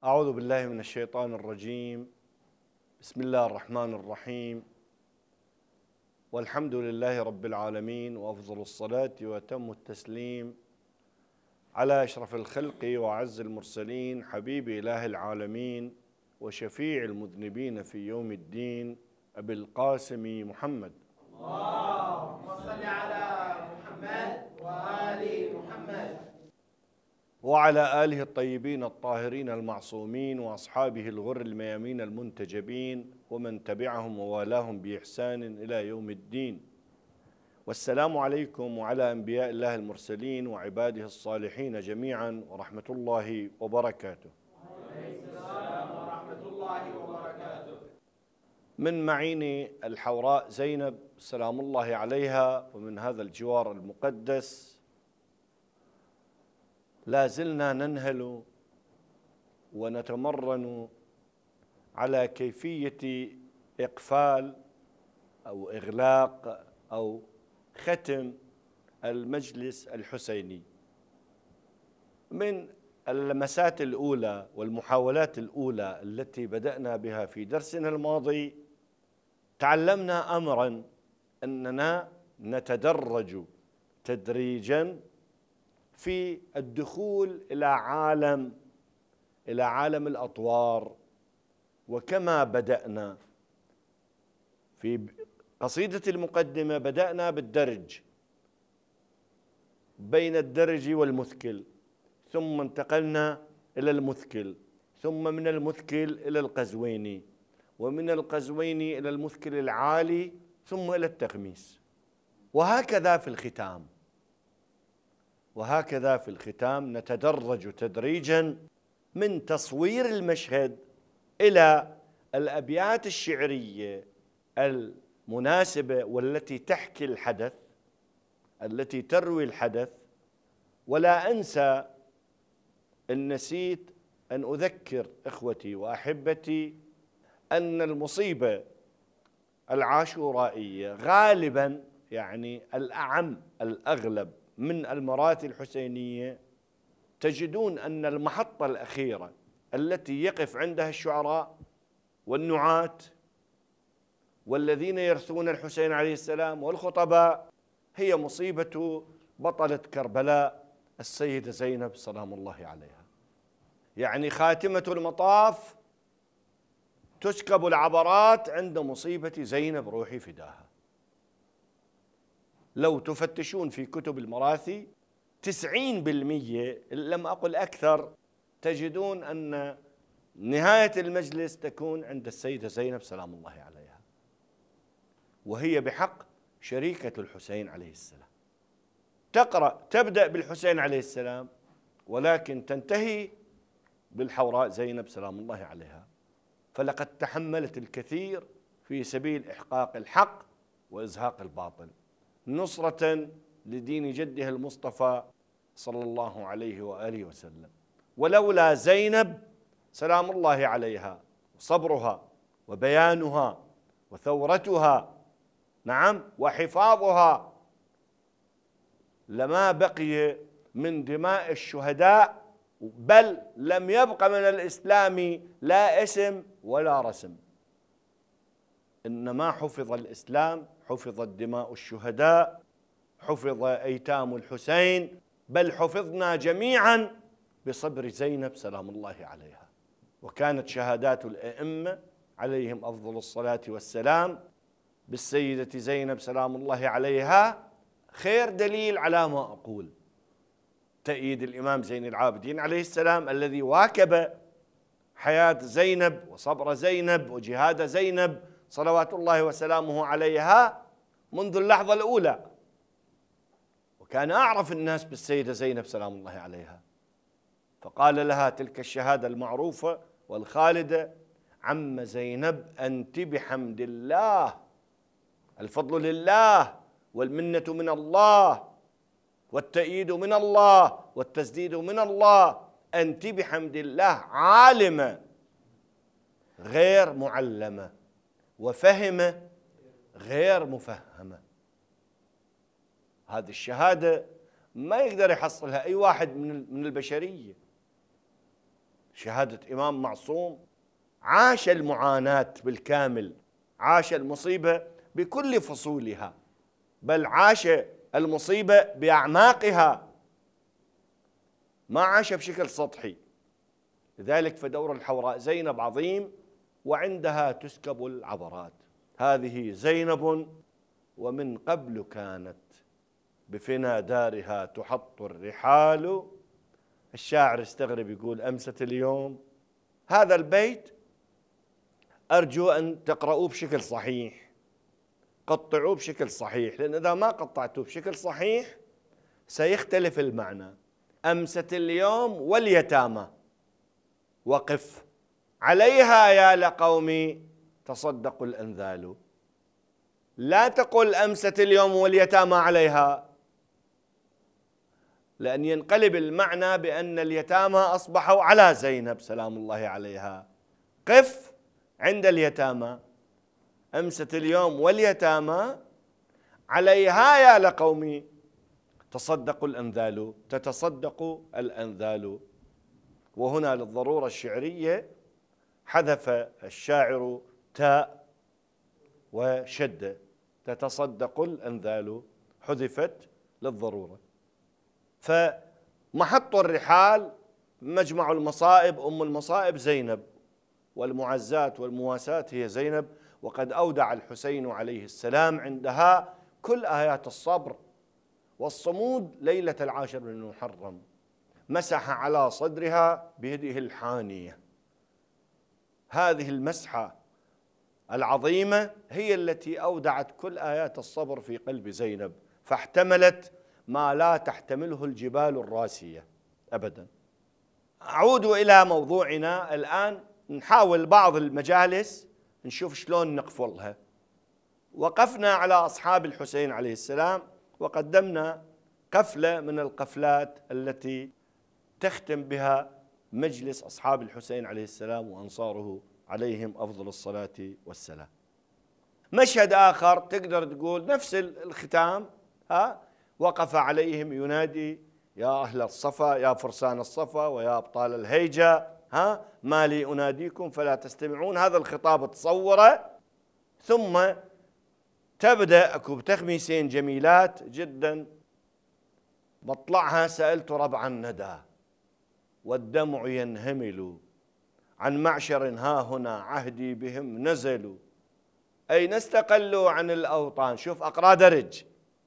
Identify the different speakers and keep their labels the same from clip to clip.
Speaker 1: أعوذ بالله من الشيطان الرجيم. بسم الله الرحمن الرحيم، والحمد لله رب العالمين، وأفضل الصلاة وأتم التسليم على أشرف الخلق وأعز المرسلين، حبيب إله العالمين وشفيع المذنبين في يوم الدين، أبي القاسم محمد.
Speaker 2: اللهم صل على محمد وآل محمد
Speaker 1: وعلى آله الطيبين الطاهرين المعصومين، وأصحابه الغر الميامين المنتجبين، ومن تبعهم ووالاهم بإحسان إلى يوم الدين. والسلام عليكم وعلى أنبياء الله المرسلين وعباده الصالحين جميعا، ورحمة الله وبركاته.
Speaker 2: وعليكم السلام ورحمة الله وبركاته.
Speaker 1: من معين الحوراء زينب سلام الله عليها، ومن هذا الجوار المقدس لا زلنا ننهل ونتمرن على كيفية إقفال أو إغلاق أو ختم المجلس الحسيني. من اللمسات الأولى والمحاولات الأولى التي بدأنا بها في درسنا الماضي، تعلمنا أمرا أننا نتدرج تدريجا في الدخول إلى عالم الأطوار. وكما بدأنا في قصيدة المقدمة، بدأنا بالدرج بين الدرج والمثكل، ثم انتقلنا إلى المثكل، ثم من المثكل إلى القزويني، ومن القزويني إلى المثكل العالي، ثم إلى التغميس. وهكذا في الختام نتدرج تدريجا من تصوير المشهد إلى الأبيات الشعرية المناسبة والتي تحكي الحدث، التي تروي الحدث. ولا أنسى إن نسيت أن أذكر إخوتي وأحبتي أن المصيبة العاشورائية غالبا، يعني الأعم الأغلب من المراثي الحسينية، تجدون أن المحطة الأخيرة التي يقف عندها الشعراء والنعاة والذين يرثون الحسين عليه السلام والخطباء هي مصيبة بطلة كربلاء السيدة زينب سلام الله عليها. يعني خاتمة المطاف تسكب العبرات عند مصيبة زينب روحي فداها. لو تفتشون في كتب المراثي 90% إن لم أقل أكثر، تجدون أن نهاية المجلس تكون عند السيدة زينب سلام الله عليها، وهي بحق شريكة الحسين عليه السلام. تبدأ بالحسين عليه السلام، ولكن تنتهي بالحوراء زينب سلام الله عليها. فلقد تحملت الكثير في سبيل إحقاق الحق وإزهاق الباطل، نصرة لدين جدها المصطفى صلى الله عليه وآله وسلم. ولولا زينب سلام الله عليها صبرها وبيانها وثورتها، نعم، وحفاظها، لما بقي من دماء الشهداء، بل لم يبق من الإسلام لا اسم ولا رسم. إنما حفظ الإسلام، حفظت دماء الشهداء، حفظ أيتام الحسين، بل حفظنا جميعا بصبر زينب سلام الله عليها. وكانت شهادات الأئمة عليهم أفضل الصلاة والسلام بالسيدة زينب سلام الله عليها خير دليل على ما أقول. تأييد الإمام زين العابدين عليه السلام الذي واكب حياة زينب وصبر زينب وجهاد زينب صلوات الله وسلامه عليها منذ اللحظة الأولى، وكان أعرف الناس بالسيدة زينب سلام الله عليها، فقال لها تلك الشهادة المعروفة والخالدة: عم زينب أنت بحمد الله، الفضل لله والمنة من الله والتأييد من الله والتسديد من الله، أنت بحمد الله عالمة غير معلمة، وفهمة غير مفهمة. هذه الشهادة ما يقدر يحصلها أي واحد من البشرية. شهادة إمام معصوم عاش المعاناة بالكامل، عاش المصيبة بكل فصولها، بل عاش المصيبة بأعماقها، ما عاش بشكل سطحي. لذلك فدور الحوراء زينب عظيم، وعندها تسكب العبرات. هذه زينب ومن قبل كانت بفنا دارها تحط الرحال. الشاعر استغرب يقول أمست اليوم. هذا البيت أرجو أن تقرؤوه بشكل صحيح، قطعوه بشكل صحيح، لأن إذا ما قطعتوه بشكل صحيح سيختلف المعنى. أمست اليوم واليتامى وقف عليها يا لقومي تصدقوا الأنذال. لا تقل أمست اليوم واليتامى عليها، لأن ينقلب المعنى بأن اليتامى أصبحوا على زينب سلام الله عليها. قف عند اليتامى. أمست اليوم واليتامى عليها يا لقومي تصدقوا الأنذال، تتصدق الأنذال. وهنا للضرورة الشعرية حذف الشاعر تاء وشد، تتصدق الأنذال حذفت للضرورة. فمحط الرحال مجمع المصائب، أم المصائب زينب، والمعزات والمواساة هي زينب. وقد أودع الحسين عليه السلام عندها كل آيات الصبر والصمود ليلة 10 من المحرم، مسح على صدرها بيده الحانية. هذه المسحة العظيمة هي التي أودعت كل آيات الصبر في قلب زينب، فاحتملت ما لا تحتمله الجبال الراسية أبدا. أعود إلى موضوعنا الآن. نحاول بعض المجالس نشوف شلون نقفلها. وقفنا على أصحاب الحسين عليه السلام، وقدمنا قفلة من القفلات التي تختم بها مجلس أصحاب الحسين عليه السلام وأنصاره عليهم أفضل الصلاة والسلام. مشهد آخر تقدر تقول نفس الختام، وقف عليهم ينادي يا أهل الصفا، يا فرسان الصفا ويا أبطال الهيجة، ما لي أناديكم فلا تستمعون. هذا الخطاب تصوره، ثم تبدأ أكو بتخميسين جميلات جدا بطلعها. سألت ربع الندى والدمع ينهمل عن معشر ها هنا عهدي بهم نزلوا، أين استقلوا عن الأوطان. شوف أقرأ درج.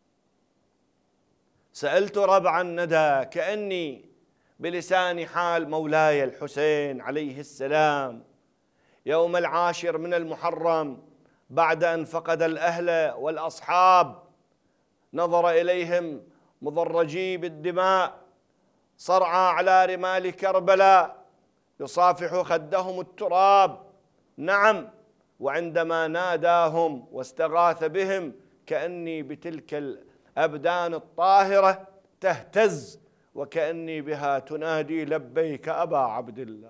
Speaker 1: سألت ربع الندى كأني بلسان حال مولاي الحسين عليه السلام يوم 10 من المحرم بعد أن فقد الأهل والأصحاب، نظر إليهم مضرجي بالدماء صرعى على رمال كربلاء يصافح خدهم التراب. نعم، وعندما ناداهم واستغاث بهم كأني بتلك الأبدان الطاهرة تهتز، وكأني بها تنادي لبيك أبا عبد الله.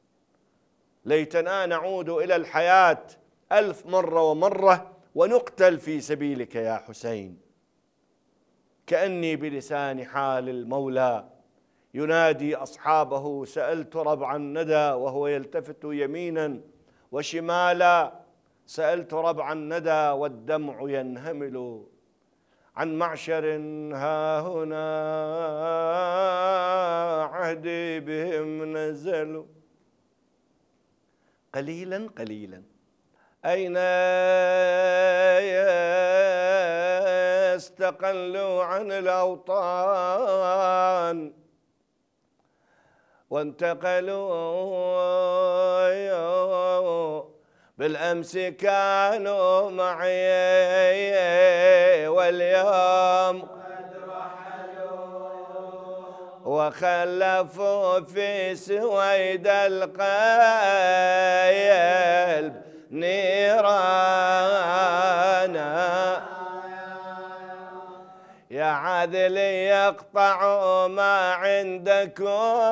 Speaker 1: ليتنا نعود إلى الحياة 1000 مرة ومرة ونقتل في سبيلك يا حسين. كأني بلسان حال المولى ينادي أصحابه سألت ربع الندى وهو يلتفت يمينا وشمالا. سألت ربع الندى والدمع ينهمل عن معشر ها هنا عهدي بهم نزلوا. قليلا قليلا أين يستقلوا عن الأوطان وانتقلوا بالأمس كانوا معي واليوم قد رحلوا وخلفوا في سويد القلب نيرانا. يا عذل يقطع ما عندكم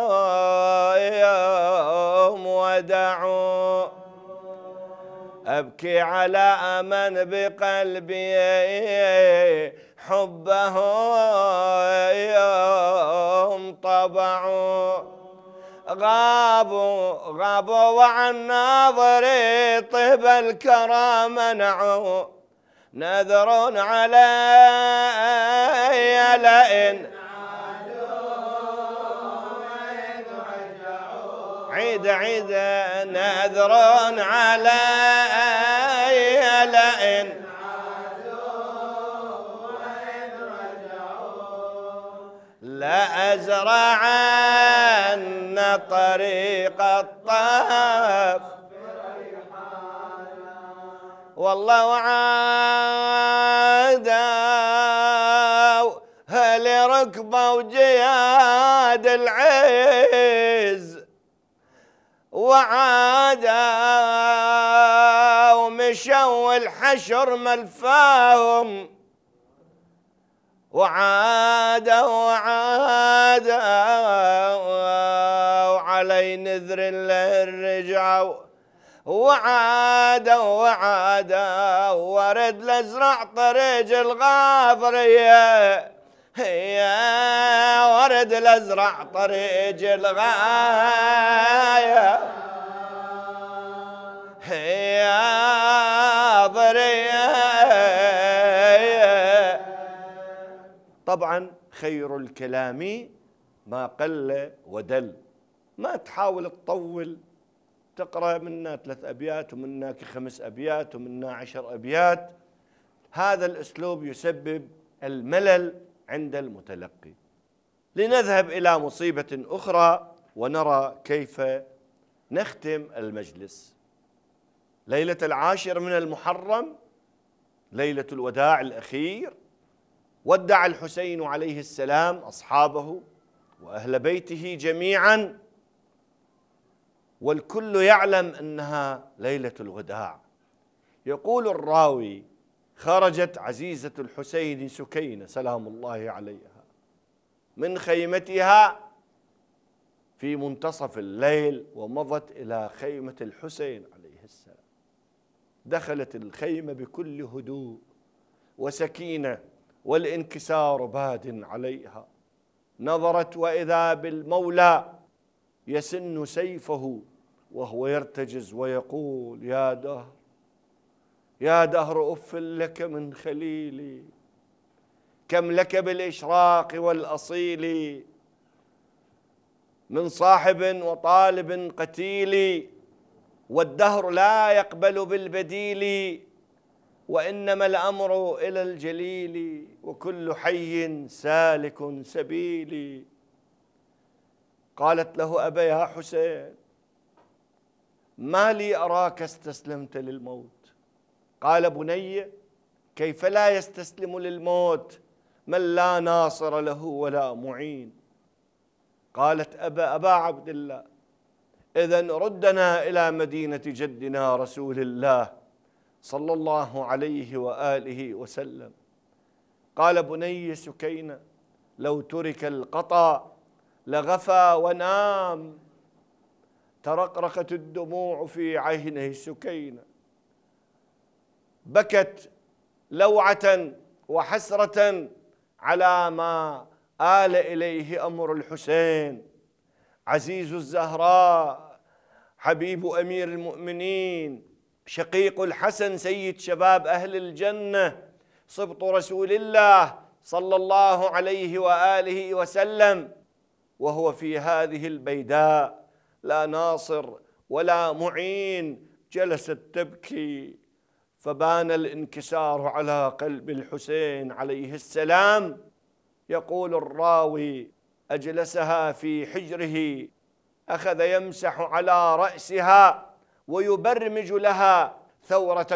Speaker 1: يوم ودعوا، أبكي على من بقلبي حبه يوم طبعوا. غابوا وعن ناظري طيب الكرى منعوا نذر علي لئن عيد نذر علي لئن لأزرعن طريق الطاف والله وعادوا هل ركبوا جياد العز وعادوا مشوا الحشر ملفاهم وعادوا علي نذر رجعوا وعادوا ورد لازرع طريق الغافرية ورد لازرع طريق الغاية ضرية. طبعا خير الكلام ما قل ودل، ما تحاول تطول تقرأ منا 3 أبيات ومنا 5 أبيات ومنا 10 أبيات، هذا الأسلوب يسبب الملل عند المتلقي. لنذهب إلى مصيبة أخرى ونرى كيف نختم المجلس. ليلة 10 من المحرم، ليلة الوداع الأخير، ودع الحسين عليه السلام أصحابه وأهل بيته جميعا، والكل يعلم أنها ليلة الوداع. يقول الراوي: خرجت عزيزة الحسين سكينة سلام الله عليها من خيمتها في منتصف الليل ومضت إلى خيمة الحسين عليه السلام. دخلت الخيمة بكل هدوء وسكينة والانكسار باد عليها. نظرت وإذا بالمولى يسن سيفه وهو يرتجز ويقول: يا دهر يا دهر أف لك من خليلي، كم لك بالإشراق والأصيل من صاحب وطالب قتيل، والدهر لا يقبل بالبديل، وإنما الأمر إلى الجليل، وكل حي سالك سبيلي. قالت له: أبا يا حسين، ما لي أراك استسلمت للموت؟ قال: بني، كيف لا يستسلم للموت من لا ناصر له ولا معين؟ قالت: أبا عبد الله، إذن ردنا إلى مدينة جدنا رسول الله صلى الله عليه وآله وسلم. قال: بني سكينة، لو ترك القطا لغفى ونام. ترقرقت الدموع في عيني سكينة، بكت لوعة وحسرة على ما آل إليه أمر الحسين عزيز الزهراء، حبيب أمير المؤمنين، شقيق الحسن، سيد شباب أهل الجنة، صبط رسول الله صلى الله عليه وآله وسلم، وهو في هذه البيداء لا ناصر ولا معين. جلست تبكي، فبان الانكسار على قلب الحسين عليه السلام. يقول الراوي: أجلسها في حجره، أخذ يمسح على رأسها ويبرمج لها ثورة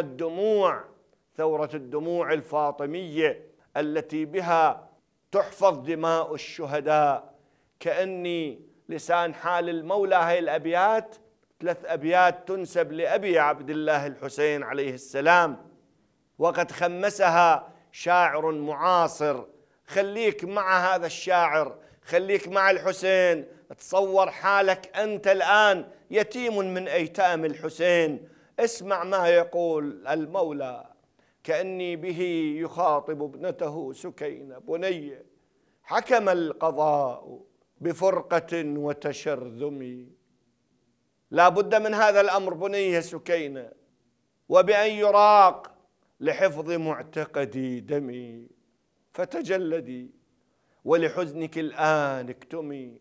Speaker 1: الدموع الفاطمية التي بها تحفظ دماء الشهداء. كأني لسان حال المولى. هاي الأبيات 3 أبيات تنسب لأبي عبد الله الحسين عليه السلام، وقد خمسها شاعر معاصر. خليك مع هذا الشاعر، خليك مع الحسين، تصور حالك أنت الآن يتيم من أيتام الحسين. اسمع ما يقول المولى، كأني به يخاطب ابنته سكينة: بني، حكم القضاء بفرقة وتشرذم. لا بد من هذا الأمر بني سكينة، وبأن يراق لحفظ معتقدي دمي. فتجلدي ولحزنك الآن اكتمي،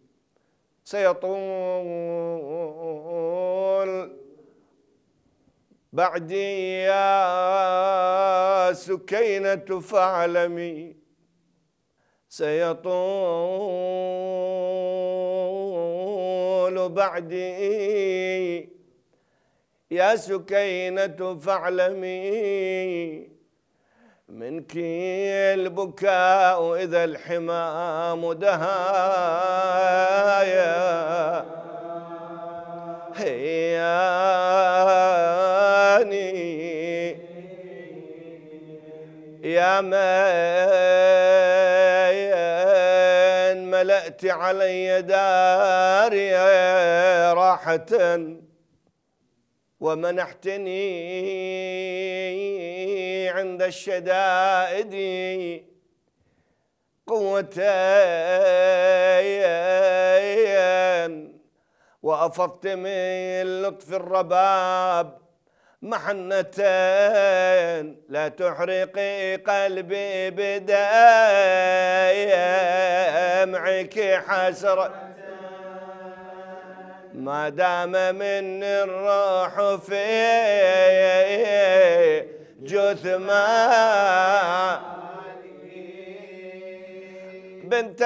Speaker 1: سيطول بعدي يا سكينة فاعلمي، سيطول بعدي يا سكينة فاعلمي، منك البكاء إذا الحمام دهايا، هياني يا من ملأت علي داري راحة، ومنحتني عند الشدائد قوتين، وأفضت من لطف الرباب محنتين، لا تحرقي قلبي بدمعك حسرة، ما دام من الروح في جثمان بنت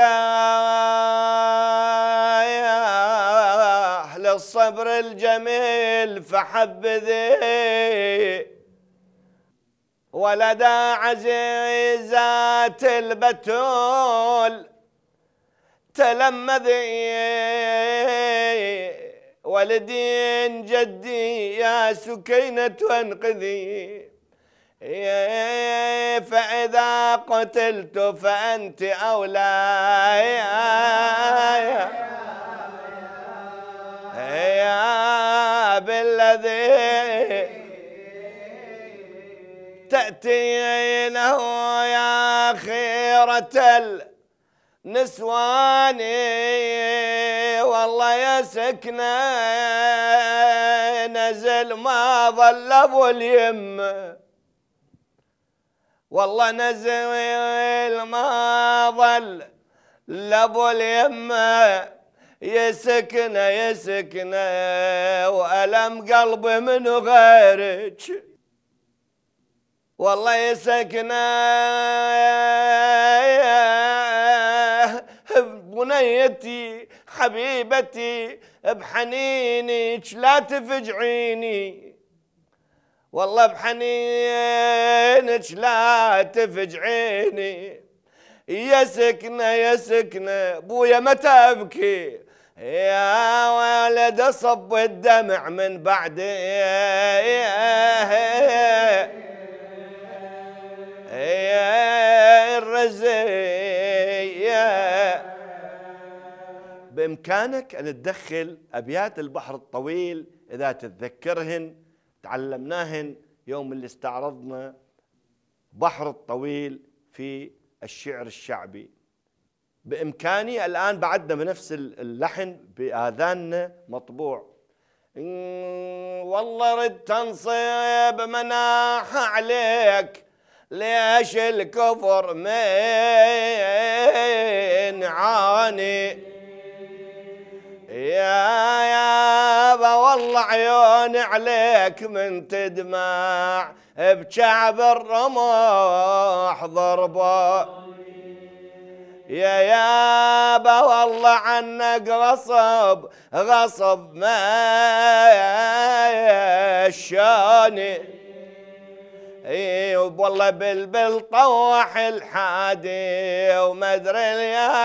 Speaker 1: أهل الصبر الجميل فحبذي، ولدى عزيزات البتول تلمذي، ولدين جدي يا سكينة انقذي، فإذا قتلت فأنت أولى يا بالذي تأتينه يا خيرة النسوان، والله يا سكنة نزل ما ظل أبو اليم، والله نزل ما ظل لابو اليمه، يا سكنة يا سكنة وألم قلبي من غيرك، والله يا سكنة بنيتي حبيبتي بحنينك لا تفجعيني، والله بحنينك لا تفجعيني، يا سكنة يا سكنة بويا متى أبكي يا ولد صب الدمع من بعد الرزي. بإمكانك أن تدخل أبيات البحر الطويل إذا تتذكرهن، تعلمناهن يوم اللي استعرضنا بحر الطويل في الشعر الشعبي. بإمكاني الآن بعدنا بنفس اللحن بآذاننا مطبوع، والله رد تنصب مناح عليك، ليش الكفر من عاني يا والله عيوني عليك من تدمع بشعب الرمح ضربه، يا يابا والله عنك غصب غصب ما شاني، والله بلبل طوح الحادي وما ادري يا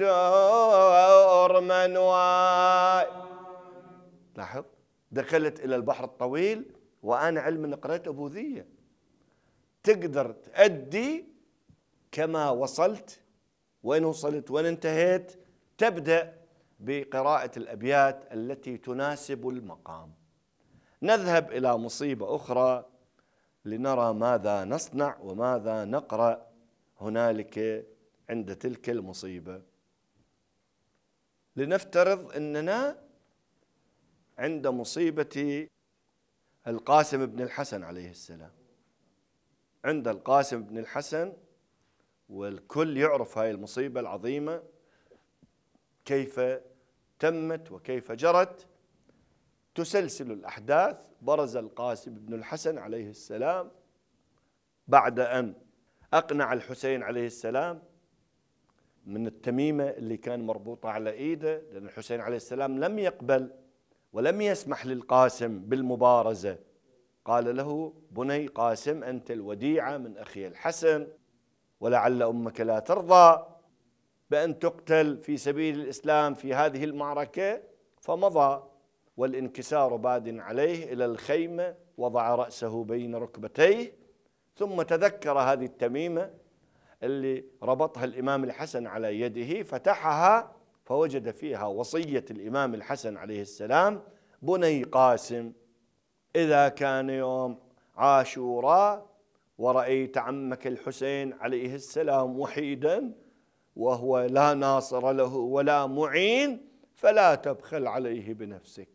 Speaker 1: كتور منواي. لاحظ دخلت الى البحر الطويل وانا علم ان قرأت ابوذيه، تقدر تأدي كما وصلت، وين وصلت وين انتهيت، تبدأ بقراءة الأبيات التي تناسب المقام. نذهب إلى مصيبة أخرى لنرى ماذا نصنع وماذا نقرأ هنالك عند تلك المصيبة. لنفترض أننا عند مصيبة القاسم بن الحسن عليه السلام. عند القاسم بن الحسن، والكل يعرف هاي المصيبة العظيمة كيف تمت وكيف جرت. تسلسل الأحداث. برز القاسم بن الحسن عليه السلام بعد أن أقنع الحسين عليه السلام من التميمة اللي كان مربوطة على إيده، لأن الحسين عليه السلام لم يقبل ولم يسمح للقاسم بالمبارزة. قال له: بني قاسم، أنت الوديعة من أخي الحسن، ولعل أمك لا ترضى بأن تقتل في سبيل الإسلام في هذه المعركة. فمضى والانكسار باد عليه إلى الخيمة، وضع رأسه بين ركبتيه، ثم تذكر هذه التميمة اللي ربطها الإمام الحسن على يده، فتحها فوجد فيها وصية الإمام الحسن عليه السلام: بني قاسم، إذا كان يوم عاشوراء ورأيت عمك الحسين عليه السلام وحيدا وهو لا ناصر له ولا معين، فلا تبخل عليه بنفسك.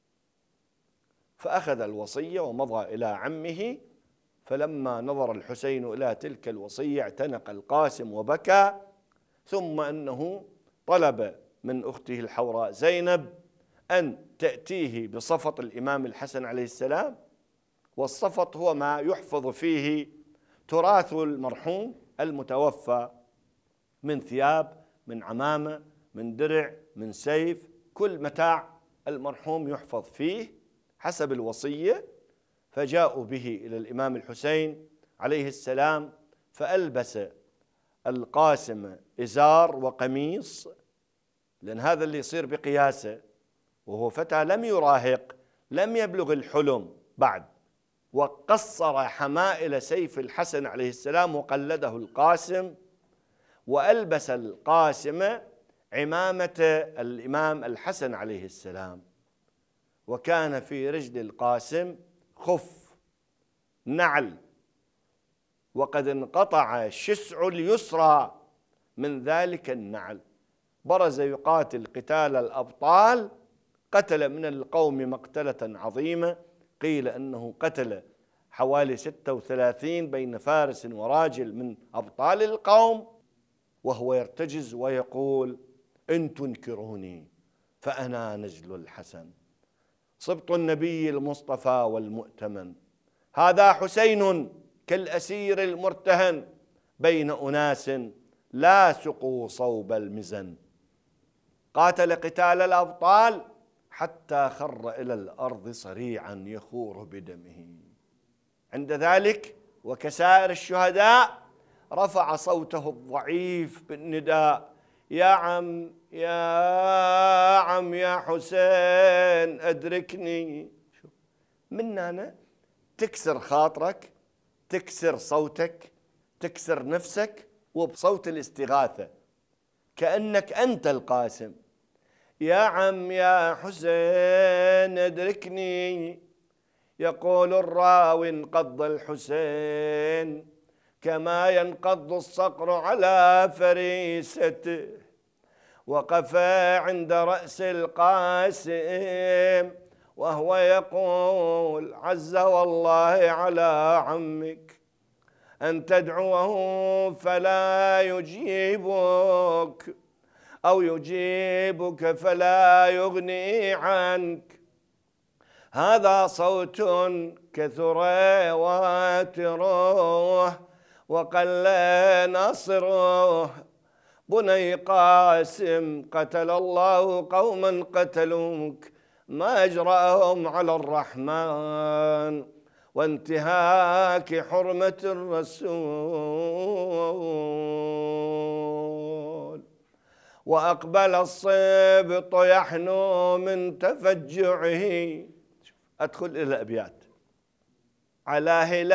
Speaker 1: فأخذ الوصية ومضى إلى عمه. فلما نظر الحسين إلى تلك الوصية اعتنق القاسم وبكى، ثم أنه طلب من أخته الحوراء زينب أن تأتيه بصفط الإمام الحسن عليه السلام. والصفط هو ما يحفظ فيه تراث المرحوم المتوفى من ثياب، من عمامة، من درع، من سيف، كل متاع المرحوم يحفظ فيه حسب الوصية. فجاءوا به إلى الإمام الحسين عليه السلام، فألبس القاسم إزار وقميص، لأن هذا اللي يصير بقياسه، وهو فتى لم يراهق، لم يبلغ الحلم بعد. وقصر حمائل سيف الحسن عليه السلام وقلده القاسم، وألبس القاسم عمامة الإمام الحسن عليه السلام. وكان في رجل القاسم خف نعل، وقد انقطع شسع اليسرى من ذلك النعل. برز يقاتل قتال الأبطال، قتل من القوم مقتلة عظيمة. قيل أنه قتل حوالي 36 بين فارس وراجل من أبطال القوم، وهو يرتجز ويقول: إن تنكروني فأنا نجل الحسن، صبط النبي المصطفى والمؤتمن، هذا حسين كالأسير المرتهن بين أناس لا سقوا صوب المزن. قاتل قتال الأبطال حتى خر إلى الأرض صريعا يخور بدمه. عند ذلك وكسائر الشهداء رفع صوته الضعيف بالنداء: يا عم يا عم يا حسين أدركني. من هنا تكسر خاطرك، تكسر صوتك، تكسر نفسك، وبصوت الاستغاثة كأنك أنت القاسم: يا عم يا حسين أدركني. يقول الراوي: انقض الحسين كما ينقض الصقر على فريسته، وقف عند رأس القاسم وهو يقول: عز والله على عمك أن تدعوه فلا يجيبك، أو يجيبك فلا يغني عنك. هذا صوت كثر واتره وقل ناصره. بني قاسم قتل الله قوما قتلوك، ما أجرأهم على الرحمن وانتهاك حرمة الرسول. وأقبل الصبط يحنو من تفجعه. أدخل إلى الأبيات: على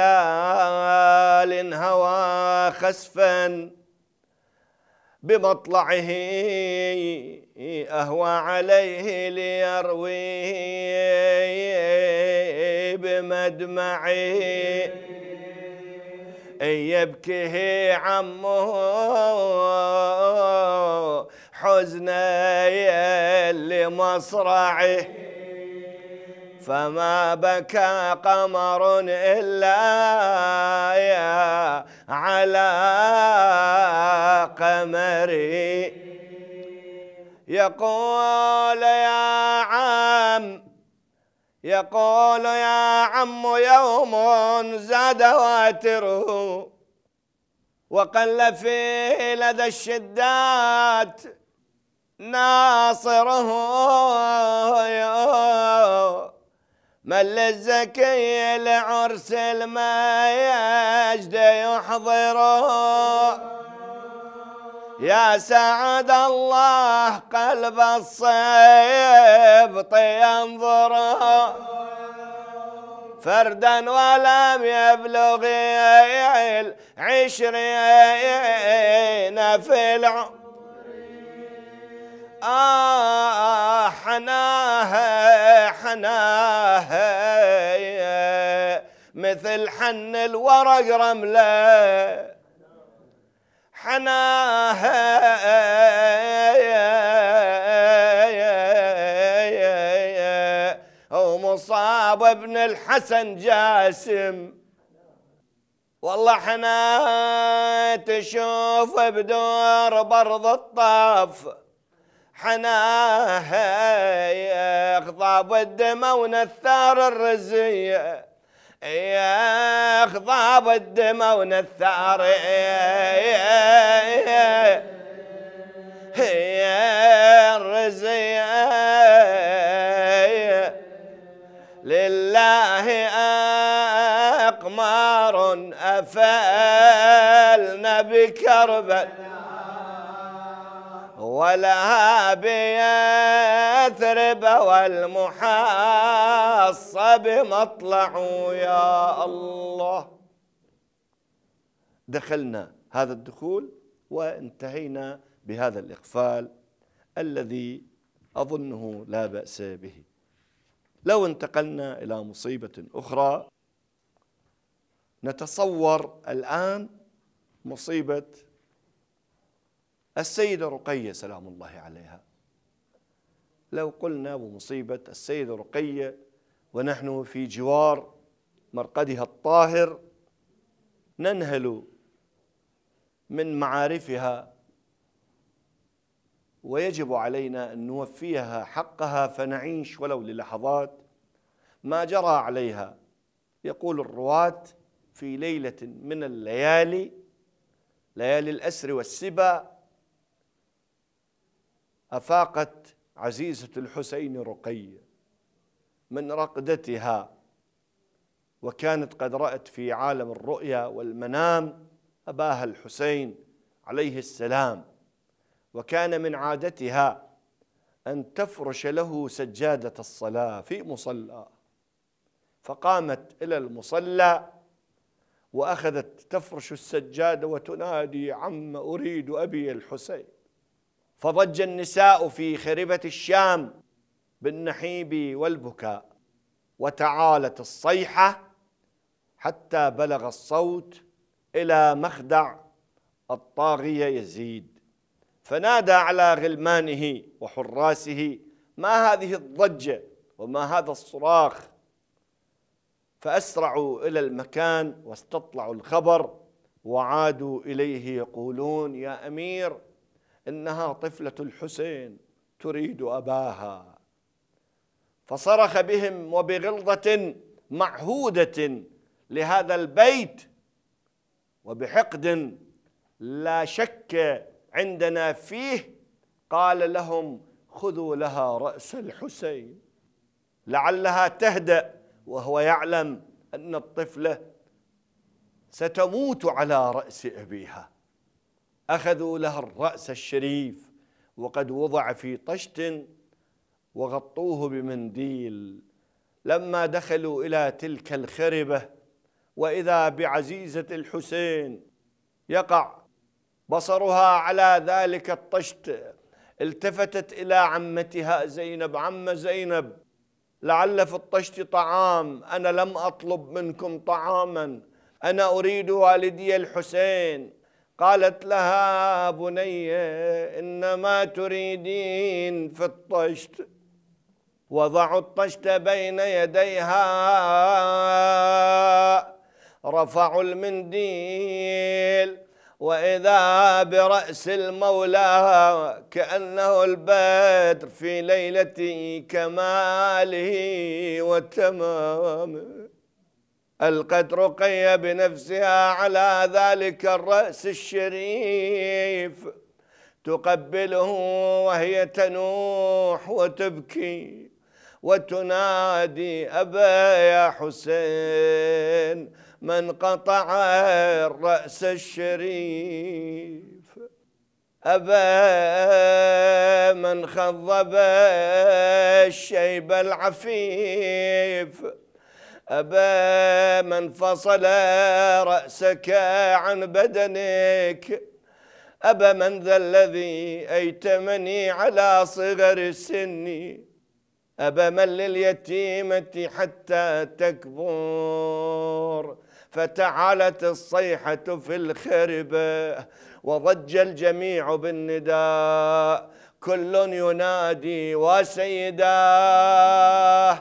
Speaker 1: هلال هوى خسفا بمطلعه، أهوى عليه ليرويه بمدمعه. يبكيه عمه حزني لمصرعه، فما بكى قمر إلا على قمري. يقول يا عم يوم زاد واتره، وقل فيه لدى الشدات ناصره. من للزكي لعرس المجد يحضره، يا سعد الله قلب الصبط ينظره، فردا ولم يبلغ 20 في العمر. حناه مثل حن الورق رمله، حناه ومصاب ابن الحسن جاسم. والله حناه تشوف بدور برض الطاف، حناه يخضاب الدمى ونثار الرزية، يخضاب الدمى ونثار الرزية. لله أقمار أفلنا بكربل، ولها بيثرب والمحاصب مطلع. يا الله، دخلنا هذا الدخول وانتهينا بهذا الإقفال الذي أظنه لا بأس به. لو انتقلنا إلى مصيبة أخرى، نتصور الآن مصيبة السيدة رقية سلام الله عليها. لو قلنا بمصيبة السيدة رقية ونحن في جوار مرقدها الطاهر، ننهل من معارفها، ويجب علينا أن نوفيها حقها فنعيش ولو للحظات ما جرى عليها. يقول الرواة: في ليلة من الليالي، ليالي الأسر والسبا، أفاقت عزيزة الحسين رقية من رقدتها، وكانت قد رأت في عالم الرؤيا والمنام أباها الحسين عليه السلام، وكان من عادتها أن تفرش له سجادة الصلاة في مصلى، فقامت إلى المصلى وأخذت تفرش السجادة وتنادي: عم أريد أبي الحسين. فضج النساء في خربة الشام بالنحيب والبكاء، وتعالت الصيحة حتى بلغ الصوت إلى مخدع الطاغية يزيد، فنادى على غلمانه وحراسه: ما هذه الضجة وما هذا الصراخ؟ فأسرعوا إلى المكان واستطلعوا الخبر، وعادوا إليه يقولون: يا أمير، إنها طفلة الحسين تريد أباها. فصرخ بهم وبغلظة معهودة لهذا البيت وبحقد لا شك عندنا فيه، قال لهم: خذوا لها رأس الحسين لعلها تهدأ، وهو يعلم أن الطفلة ستموت على رأس أبيها. أخذوا لها الرأس الشريف وقد وضع في طشت وغطوه بمنديل. لما دخلوا إلى تلك الخربة وإذا بعزيزة الحسين يقع بصرها على ذلك الطشت، التفتت إلى عمتها زينب: عم زينب، لعل في الطشت طعام، أنا لم أطلب منكم طعاما، أنا أريد والدي الحسين. قالت لها بني إنما تريدين في الطشت، وضعوا الطشت بين يديها، رفعوا المنديل وإذا برأس المولى كأنه البدر في ليلة كماله وتمامه. ألقت رقية بنفسها على ذلك الرأس الشريف تقبله وهي تنوح وتبكي وتنادي أبا يا حسين من قطع الرأس الشريف، أبا من خضب الشيب العفيف، أبا من فصل رأسك عن بدنك، أبا من ذا الذي أيتمني على صغر سني، أبا من لليتيمة حتى تكبر. فتعالت الصيحة في الخربة وضج الجميع بالنداء، كل ينادي وسيداه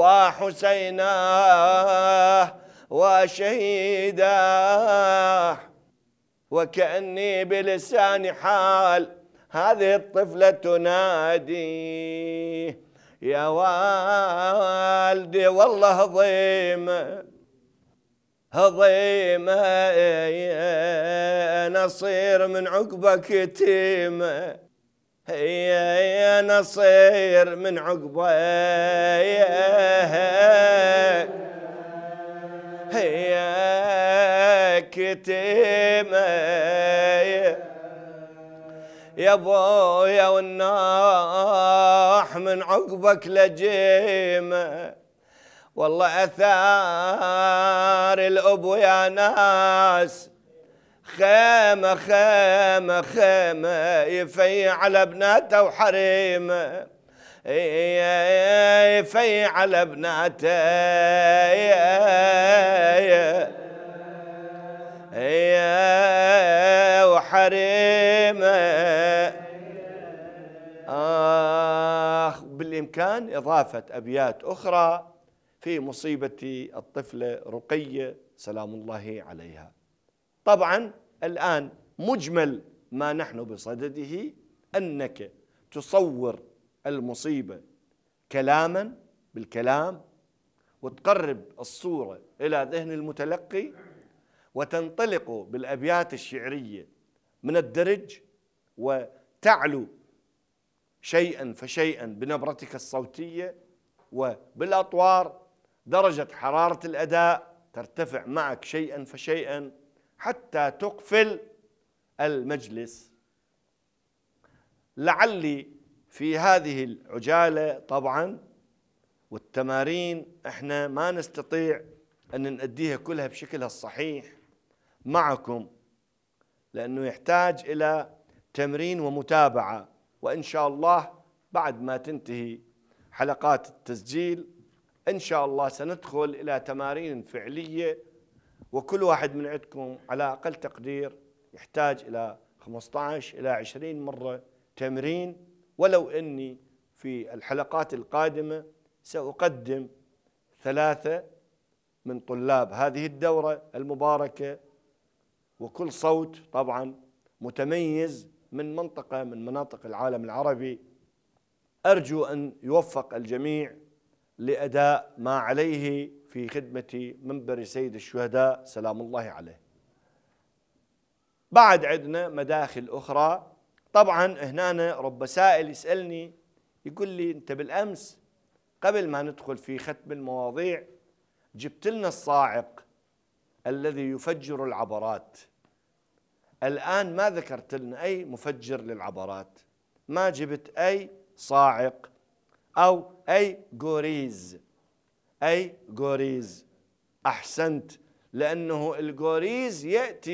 Speaker 1: وحسيناه وشهيداه. وكأني بلسان حال هذه الطفلة تنادي يا والدي والله هضيمة هضيمة أنا أصير من عقبك يتيمة، يا نصير من عقبك يتيمة يا بويا والناح من عقبك لجيمة، والله أثار الأبو يا ناس خيمة خيمة خيمة يفيع على بناته وحريمه، يفيع على بناته وحريمه. بالإمكان إضافة أبيات أخرى في مصيبة الطفلة رقية سلام الله عليها. طبعا الآن مجمل ما نحن بصدده أنك تصور المصيبة كلاما بالكلام، وتقرب الصورة إلى ذهن المتلقي، وتنطلق بالأبيات الشعرية من الدرج، وتعلو شيئا فشيئا بنبرتك الصوتية، وبالأطوار درجة حرارة الأداء ترتفع معك شيئا فشيئا حتى تقفل المجلس. لعلي في هذه العجالة طبعا والتمارين احنا ما نستطيع أن نؤديها كلها بشكلها الصحيح معكم، لأنه يحتاج إلى تمرين ومتابعة، وإن شاء الله بعد ما تنتهي حلقات التسجيل إن شاء الله سندخل إلى تمارين فعلية، وكل واحد من عندكم على أقل تقدير يحتاج إلى 15 إلى 20 مرة تمرين، ولو أني في الحلقات القادمة سأقدم 3 من طلاب هذه الدورة المباركة، وكل صوت طبعا متميز من منطقة من مناطق العالم العربي. أرجو أن يوفق الجميع لأداء ما عليه في خدمة منبر سيد الشهداء سلام الله عليه. بعد عندنا مداخل أخرى. طبعا هنا رب سائل يسألني يقول لي أنت بالأمس قبل ما ندخل في ختم المواضيع جبت لنا الصاعق الذي يفجر العبرات، الآن ما ذكرت لنا أي مفجر للعبرات، ما جبت أي صاعق أو أي قوريز. أي قوريز، أحسنت، لأنه القوريز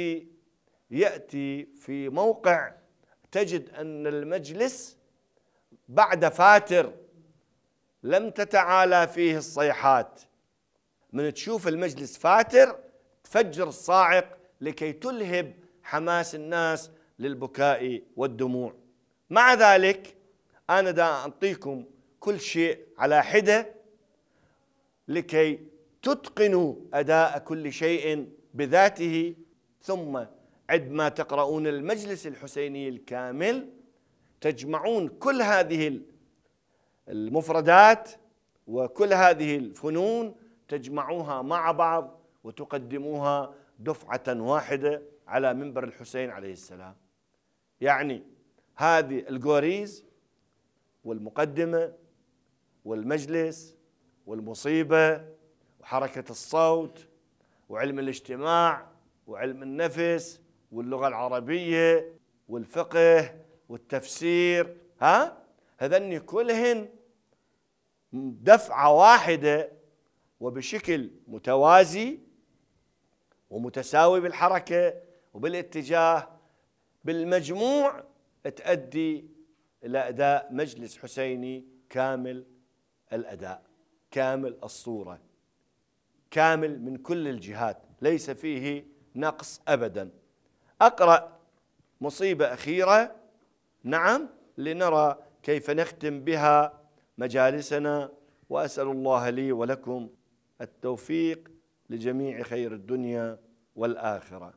Speaker 1: يأتي في موقع تجد أن المجلس بعد فاتر لم تتعالى فيه الصيحات، من تشوف المجلس فاتر تفجر الصاعق لكي تلهب حماس الناس للبكاء والدموع. مع ذلك أنا دا أعطيكم كل شيء على حدة لكي تتقنوا أداء كل شيء بذاته، ثم عندما تقرؤون المجلس الحسيني الكامل تجمعون كل هذه المفردات وكل هذه الفنون، تجمعوها مع بعض وتقدموها دفعة واحدة على منبر الحسين عليه السلام. يعني هذه الغوريز والمقدمة والمجلس والمصيبة وحركة الصوت وعلم الاجتماع وعلم النفس واللغة العربية والفقه والتفسير، هذني كلهن دفعة واحدة وبشكل متوازي ومتساوي بالحركة وبالاتجاه، بالمجموع تؤدي إلى أداء مجلس حسيني كامل الأداء، كامل الصورة، كامل من كل الجهات، ليس فيه نقص أبدا. أقرأ مصيبة أخيرة نعم لنرى كيف نختم بها مجالسنا، وأسأل الله لي ولكم التوفيق لجميع خير الدنيا والآخرة.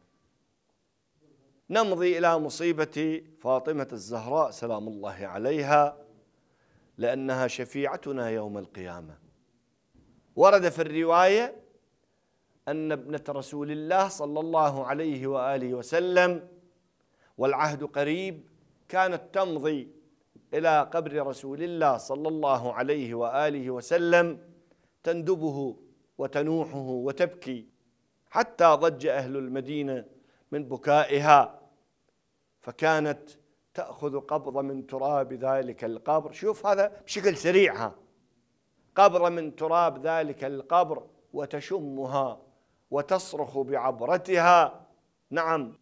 Speaker 1: نمضي إلى مصيبة فاطمة الزهراء سلام الله عليها، لأنها شفيعتنا يوم القيامة. ورد في الرواية أن ابنة رسول الله صلى الله عليه وآله وسلم والعهد قريب كانت تمضي إلى قبر رسول الله صلى الله عليه وآله وسلم تندبه وتنوحه وتبكي، حتى ضج أهل المدينة من بكائها، فكانت تأخذ قبضة من تراب ذلك القبر. شوف هذا بشكل سريع، قبضة من تراب ذلك القبر وتشمها وتصرخ بعبرتها. نعم،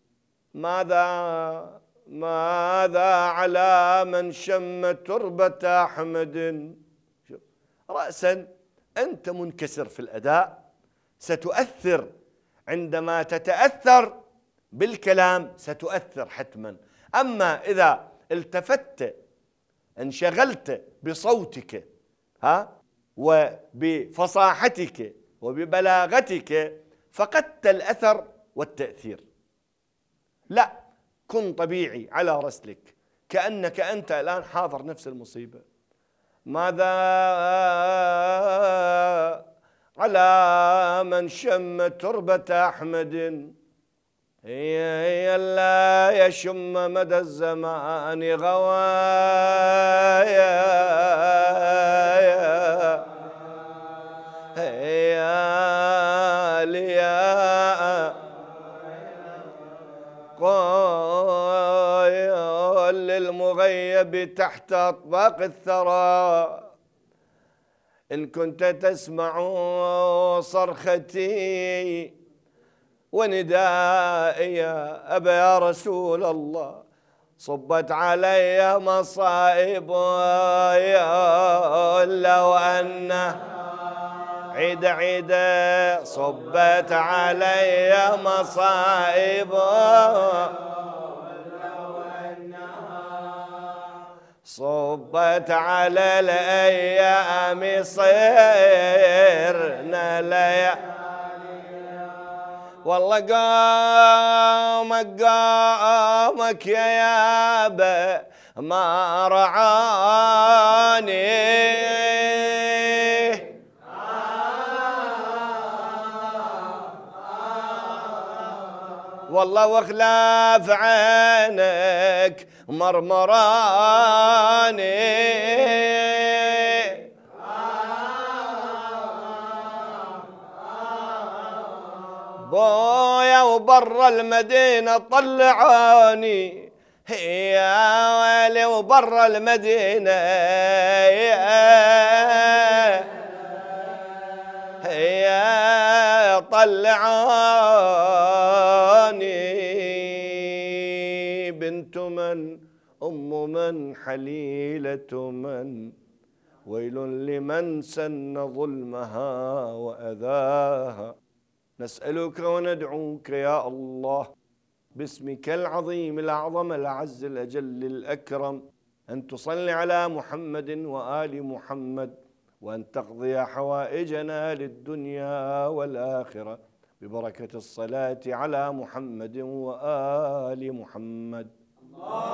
Speaker 1: ماذا على من شم تربة أحمد. رأسا أنت منكسر في الأداء، ستؤثر عندما تتأثر بالكلام، ستؤثر حتما. أما إذا التفت انشغلت بصوتك وبفصاحتك وببلاغتك فقدت الأثر والتأثير. لا، كن طبيعي على رسلك، كأنك أنت الآن حاضر نفس المصيبة. ماذا على من شم تربة أحمد، هي لا يشم مدى الزمان غوايا، هي لياء قايل للمغيب تحت أطباق الثرى، إن كنت تسمع صرختي وندائي يا أبا يا رسول الله، صبت علي مصائب لو أن عيد صبت علي مصائب صبت على الأيام صرنا ليالي، والله قامك يا يابا ما رعاني، والله وخلاف عينك مرمراني، بويا وبر المدينة طلعوني، يا ويلي وبر المدينة يا طلعوني، بنت من أم من حليلة من، ويل لمن سن ظلمها وأذاها، نسألك وندعوك يا الله باسمك العظيم الأعظم الأعز الأجل الأكرم أن تصلي على محمد وآل محمد، وأن تقضي حوائجنا للدنيا والآخرة ببركة الصلاة على محمد وآل محمد.